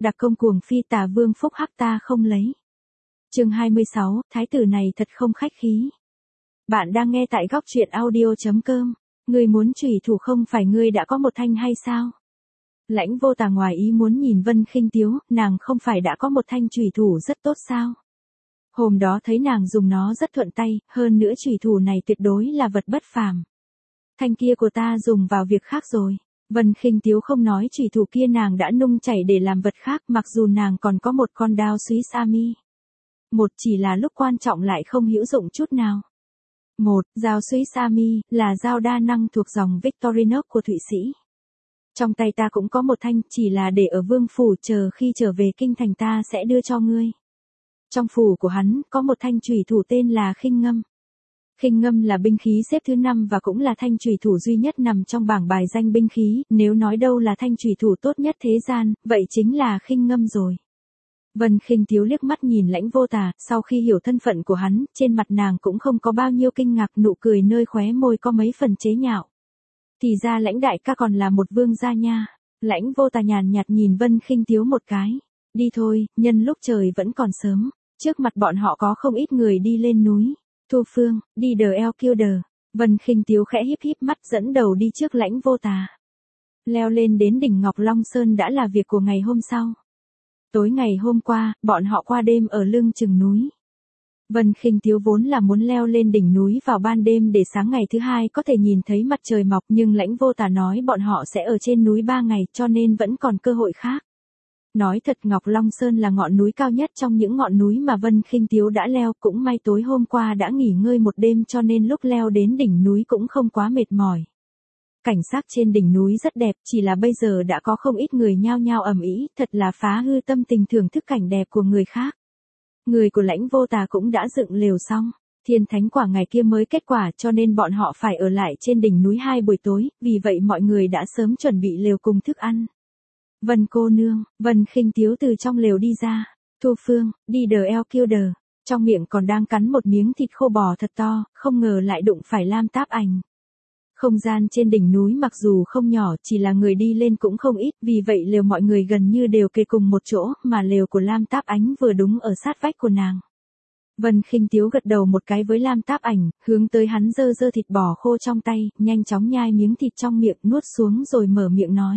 Đặc công cuồng phi tà vương phúc hắc ta không lấy. Chương 26, thái tử này thật không khách khí. Bạn đang nghe tại góc truyện audio.com. Ngươi muốn chủy thủ không phải ngươi đã có một thanh hay sao? Lãnh Vô Tà ngoài ý muốn nhìn Vân Khinh Tiếu, nàng không phải đã có một thanh chủy thủ rất tốt sao? Hôm đó thấy nàng dùng nó rất thuận tay, hơn nữa chủy thủ này tuyệt đối là vật bất phàm. Thanh kia của ta dùng vào việc khác rồi. Vân Khinh Tiếu không nói chủy thủ kia nàng đã nung chảy để làm vật khác, mặc dù nàng còn có một con đao Swiss Army. Một chỉ là lúc quan trọng lại không hữu dụng chút nào. Một, dao Swiss Army là dao đa năng thuộc dòng Victorinox của Thụy Sĩ. Trong tay ta cũng có một thanh, chỉ là để ở vương phủ, chờ khi trở về kinh thành ta sẽ đưa cho ngươi. Trong phủ của hắn có một thanh chủy thủ tên là Khinh Ngâm. Khinh Ngâm là binh khí xếp thứ 5 và cũng là thanh chủy thủ duy nhất nằm trong bảng bài danh binh khí, nếu nói đâu là thanh chủy thủ tốt nhất thế gian, vậy chính là Khinh Ngâm rồi. Vân Khinh Tiếu liếc mắt nhìn Lãnh Vô Tà, sau khi hiểu thân phận của hắn, trên mặt nàng cũng không có bao nhiêu kinh ngạc, nụ cười nơi khóe môi có mấy phần chế nhạo. Thì ra Lãnh đại ca còn là một vương gia nha. Lãnh Vô Tà nhàn nhạt nhìn Vân Khinh Tiếu một cái. Đi thôi, nhân lúc trời vẫn còn sớm. Trước mặt bọn họ có không ít người đi lên núi. Thu Phương, đi đờ eo kiêu đờ. Vân Khinh Tiếu khẽ híp híp mắt dẫn đầu đi trước Lãnh Vô Tà. Leo lên đến đỉnh Ngọc Long Sơn đã là việc của ngày hôm sau. Tối ngày hôm qua, bọn họ qua đêm ở lưng chừng núi. Vân Khinh Tiếu vốn là muốn leo lên đỉnh núi vào ban đêm để sáng ngày thứ hai có thể nhìn thấy mặt trời mọc, nhưng Lãnh Vô Tà nói bọn họ sẽ ở trên núi 3 ngày cho nên vẫn còn cơ hội khác. Nói thật, Ngọc Long Sơn là ngọn núi cao nhất trong những ngọn núi mà Vân Khinh Tiếu đã leo, cũng may tối hôm qua đã nghỉ ngơi một đêm cho nên lúc leo đến đỉnh núi cũng không quá mệt mỏi. Cảnh sắc trên đỉnh núi rất đẹp, chỉ là bây giờ đã có không ít người nhao nhao ầm ĩ, thật là phá hư tâm tình thưởng thức cảnh đẹp của người khác. Người của Lãnh Vô Tà cũng đã dựng lều xong, thiên thánh quả ngày kia mới kết quả cho nên bọn họ phải ở lại trên đỉnh núi 2 buổi tối, vì vậy mọi người đã sớm chuẩn bị lều cùng thức ăn. Vân cô nương, Vân Khinh Tiếu từ trong lều đi ra. Thu Phương, đi đờ eo kiêu đờ. Trong miệng còn đang cắn một miếng thịt khô bò thật to, không ngờ lại đụng phải Lam Táp Ảnh. Không gian trên đỉnh núi mặc dù không nhỏ, chỉ là người đi lên cũng không ít, vì vậy lều mọi người gần như đều kề cùng một chỗ, mà lều của Lam Táp Ánh vừa đúng ở sát vách của nàng. Vân Khinh Tiếu gật đầu một cái với Lam Táp Ảnh, hướng tới hắn giơ giơ thịt bò khô trong tay, nhanh chóng nhai miếng thịt trong miệng, nuốt xuống rồi mở miệng nói.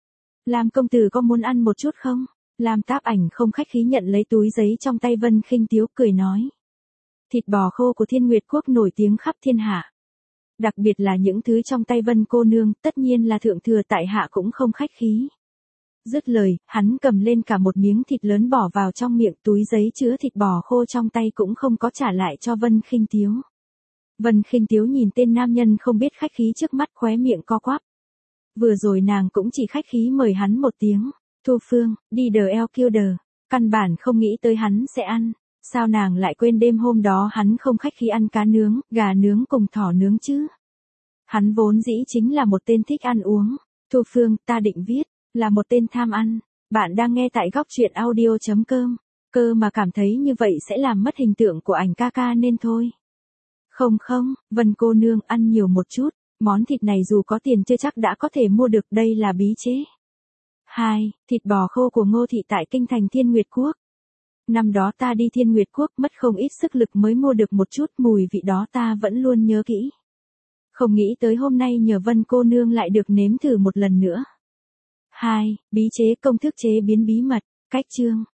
Lam công tử có muốn ăn một chút không? Lam Táp Ảnh không khách khí nhận lấy túi giấy trong tay Vân Khinh Tiếu, cười nói. Thịt bò khô của Thiên Nguyệt Quốc nổi tiếng khắp thiên hạ. Đặc biệt là những thứ trong tay Vân cô nương, tất nhiên là thượng thừa tại hạ cũng không khách khí. Dứt lời, hắn cầm lên cả một miếng thịt lớn bỏ vào trong miệng, túi giấy chứa thịt bò khô trong tay cũng không có trả lại cho Vân Khinh Tiếu. Vân Khinh Tiếu nhìn tên nam nhân không biết khách khí trước mắt, khóe miệng co quắp. Vừa rồi nàng cũng chỉ khách khí mời hắn một tiếng. Thu Phương, đi đờ eo kiêu đờ. Căn bản không nghĩ tới hắn sẽ ăn. Sao nàng lại quên đêm hôm đó hắn không khách khí ăn cá nướng, gà nướng cùng thỏ nướng chứ? Hắn vốn dĩ chính là một tên thích ăn uống. Thu Phương, ta định viết, là một tên tham ăn. Bạn đang nghe tại góc truyện audio.com. Cơ mà cảm thấy như vậy sẽ làm mất hình tượng của ảnh ca ca nên thôi. Không, Vân cô nương ăn nhiều một chút. Món thịt này dù có tiền chưa chắc đã có thể mua được, đây là bí chế. 2. Thịt bò khô của Ngô thị tại kinh thành Thiên Nguyệt Quốc. Năm đó ta đi Thiên Nguyệt Quốc mất không ít sức lực mới mua được một chút, mùi vị đó ta vẫn luôn nhớ kỹ. Không nghĩ tới hôm nay nhờ Vân cô nương lại được nếm thử một lần nữa. 2. Bí chế công thức chế biến bí mật. Cách chương.